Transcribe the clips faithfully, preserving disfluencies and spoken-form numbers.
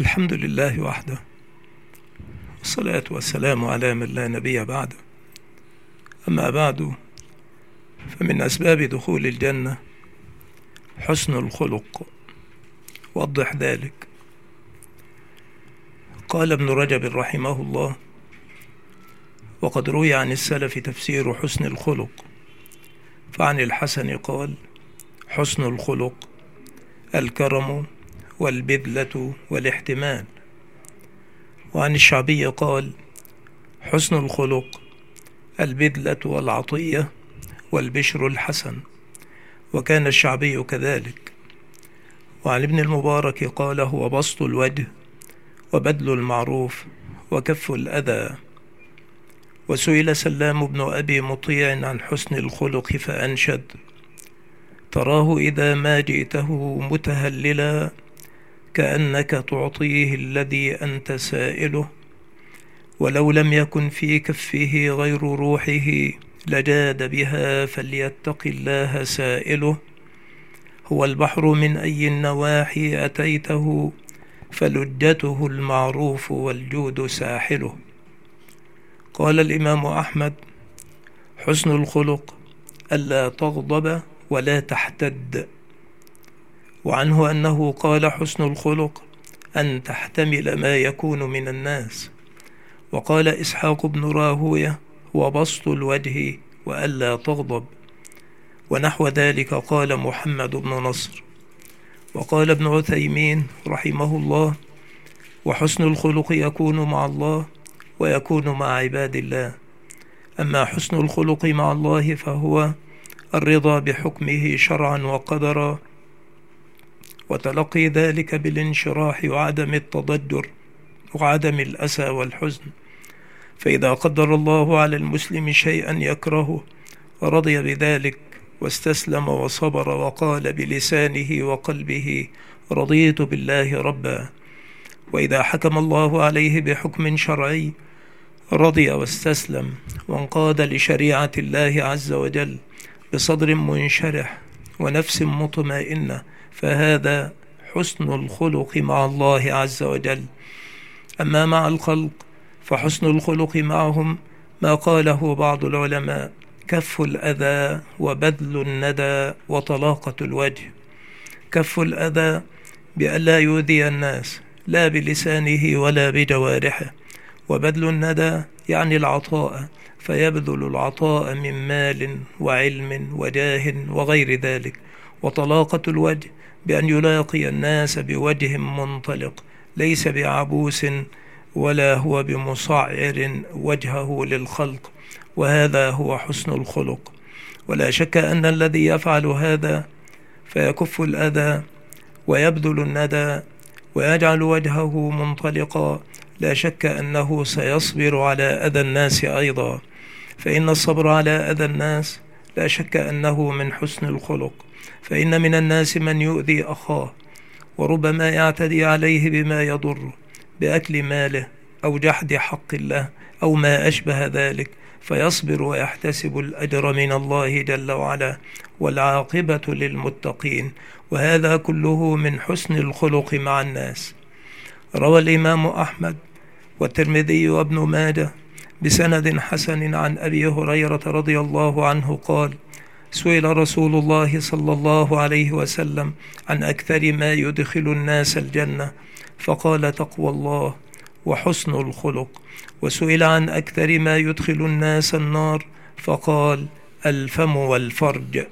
الحمد لله وحده، والصلاة والسلام على من لا نبي بعده. أما بعد، فمن أسباب دخول الجنة حسن الخلق. وضح ذلك. قال ابن رجب رحمه الله: وقد روي عن السلف تفسير حسن الخلق، فعن الحسن قال: حسن الخلق الكرم والبذلة والاحتمال. وعن الشعبي قال: حسن الخلق البذلة والعطية والبشر الحسن. وكان الشعبي كذلك. وعن ابن المبارك قال: هو بسط الوجه وبذل المعروف وكف الأذى. وسئل سلام بن أبي مطيع عن حسن الخلق فأنشد: تراه إذا ما جئته متهللا كأنك تعطيه الذي أنت سائله، ولو لم يكن في كفه غير روحه لجاد بها فليتق الله سائله. هو البحر من أي النواحي أتيته فلجته المعروف والجود ساحله. قال الإمام أحمد: حسن الخلق ألا تغضب ولا تحتد. وعنه أنه قال: حسن الخلق أن تحتمل ما يكون من الناس. وقال إسحاق بن راهوية: هو بسط الوجه وألا تغضب. ونحو ذلك قال محمد بن نصر. وقال ابن عثيمين رحمه الله: وحسن الخلق يكون مع الله ويكون مع عباد الله. أما حسن الخلق مع الله فهو الرضا بحكمه شرعا وقدرا، وتلقي ذلك بالانشراح وعدم التضجر وعدم الأسى والحزن. فإذا قدر الله على المسلم شيئا يكرهه رضي بذلك واستسلم وصبر وقال بلسانه وقلبه: رضيت بالله ربا. وإذا حكم الله عليه بحكم شرعي رضي واستسلم وانقاد لشريعة الله عز وجل بصدر منشرح ونفس مطمئنة، فهذا حسن الخلق مع الله عز وجل. أما مع الخلق فحسن الخلق معهم ما قاله بعض العلماء: كف الأذى وبذل الندى وطلاقة الوجه. كف الأذى بألا يؤذي الناس لا بلسانه ولا بجوارحه. وبذل الندى يعني العطاء، فيبذل العطاء من مال وعلم وجاه وغير ذلك. وطلاقة الوجه بأن يلاقي الناس بوجه منطلق ليس بعبوس ولا هو بمصعر وجهه للخلق، وهذا هو حسن الخلق. ولا شك أن الذي يفعل هذا فيكف الأذى ويبذل الندى ويجعل وجهه منطلقا، لا شك أنه سيصبر على أذى الناس أيضا، فإن الصبر على أذى الناس لا شك أنه من حسن الخلق. فإن من الناس من يؤذي أخاه وربما يعتدي عليه بما يضره بأكل ماله أو جحد حق الله أو ما أشبه ذلك، فيصبر ويحتسب الأجر من الله جل وعلا، والعاقبة للمتقين. وهذا كله من حسن الخلق مع الناس. روى الإمام أحمد والترمذي وابن ماجه بسند حسن عن أبي هريرة رضي الله عنه قال: سئل رسول الله صلى الله عليه وسلم عن أكثر ما يدخل الناس الجنة، فقال: تقوى الله وحسن الخلق. وسئل عن أكثر ما يدخل الناس النار، فقال: الفم والفرج.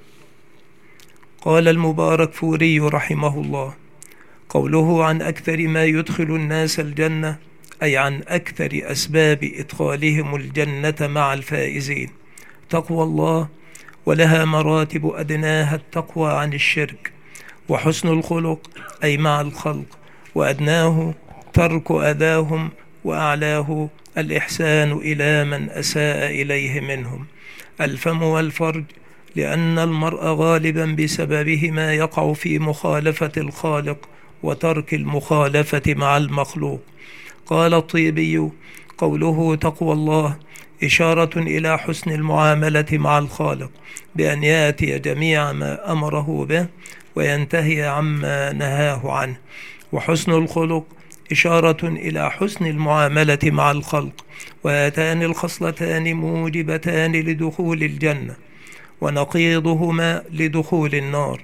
قال المباركفوري رحمه الله: قوله عن أكثر ما يدخل الناس الجنة أي عن أكثر أسباب إدخالهم الجنة مع الفائزين تقوى الله، ولها مراتب أدناها التقوى عن الشرك. وحسن الخلق أي مع الخلق، وأدناه ترك أذاهم، وأعلاه الإحسان إلى من أساء إليه منهم. الفم والفرج لأن المرء غالبا بسببهما يقع في مخالفة الخالق وترك المخالفة مع المخلوق. قال الطيبي: قوله تقوى الله إشارة إلى حسن المعاملة مع الخالق بأن يأتي جميع ما أمره به وينتهي عما نهاه عنه. وحسن الخلق إشارة إلى حسن المعاملة مع الخلق، وهاتان الخصلتان موجبتان لدخول الجنة ونقيضهما لدخول النار،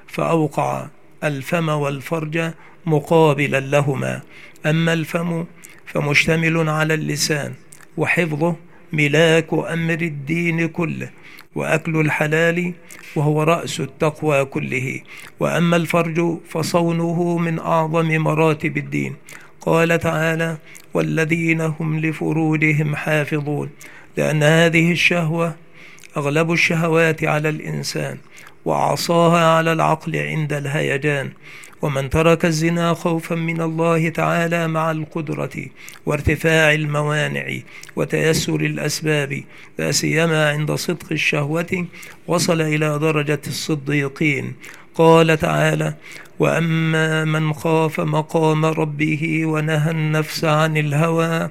فأوقع الفم والفرج مقابلا لهما. أما الفم فمشتمل على اللسان، وحفظه ملاك أمر الدين كله، وأكل الحلال وهو رأس التقوى كله. وأما الفرج فصونه من أعظم مراتب الدين. قال تعالى: والذين هم لفروجهم حافظون، لأن هذه الشهوة أغلب الشهوات على الإنسان، وعصاها على العقل عند الهيجان. ومن ترك الزنا خوفا من الله تعالى مع القدرة وارتفاع الموانع وتيسر الأسباب، لا سيما عند صدق الشهوة، وصل إلى درجة الصديقين. قال تعالى: وأما من خاف مقام ربه ونهى النفس عن الهوى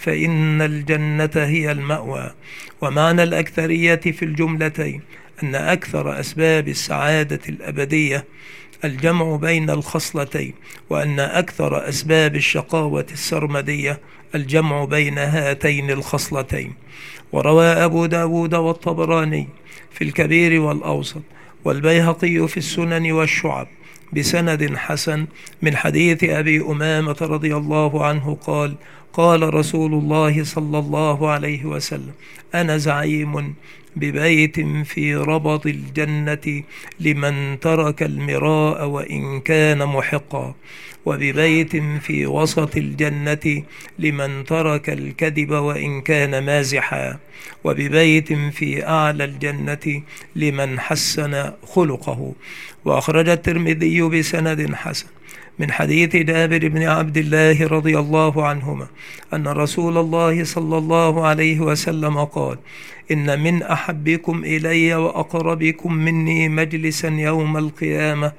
فإن الجنة هي المأوى. ومعنى الأكثرية في الجملتين أن أكثر أسباب السعادة الأبدية الجمع بين الخصلتين، وأن أكثر أسباب الشقاوة السرمدية الجمع بين هاتين الخصلتين. وروى أبو داود والطبراني في الكبير والأوسط والبيهقي في السنن والشعب بسند حسن من حديث أبي أمامة رضي الله عنه قال: قال رسول الله صلى الله عليه وسلم: أنا زعيم ببيت في ربض الجنة لمن ترك المراء وإن كان محقا، وببيت في وسط الجنة لمن ترك الكذب وإن كان مازحا، وببيت في أعلى الجنة لمن حسن خلقه. وأخرج الترمذي بسند حسن من حديث جابر بن عبد الله رضي الله عنهما أن رسول الله صلى الله عليه وسلم قال: إن من أحبكم إلي وأقربكم مني مجلسا يوم القيامة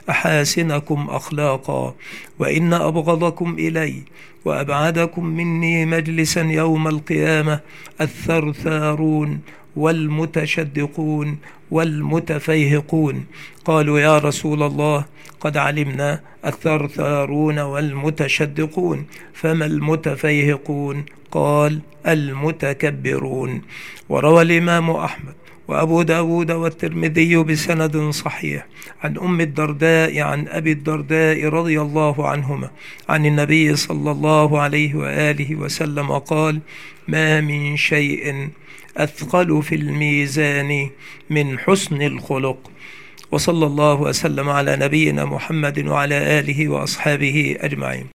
أحاسنكم أخلاقا، وإن أبغضكم إلي وأبعدكم مني مجلسا يوم القيامة الثرثارون والمتشدقون والمتفيهقون. قالوا: يا رسول الله، قد علمنا الثرثارون والمتشدقون، فما المتفيهقون؟ قال: المتكبرون. وروى الإمام أحمد وأبو داود والترمذي بسند صحيح عن أم الدرداء عن أبي الدرداء رضي الله عنهما عن النبي صلى الله عليه وآله وسلم قال: ما من شيء أثقل في الميزان من حسن الخلق. وصلى الله وسلم على نبينا محمد وعلى آله وأصحابه أجمعين.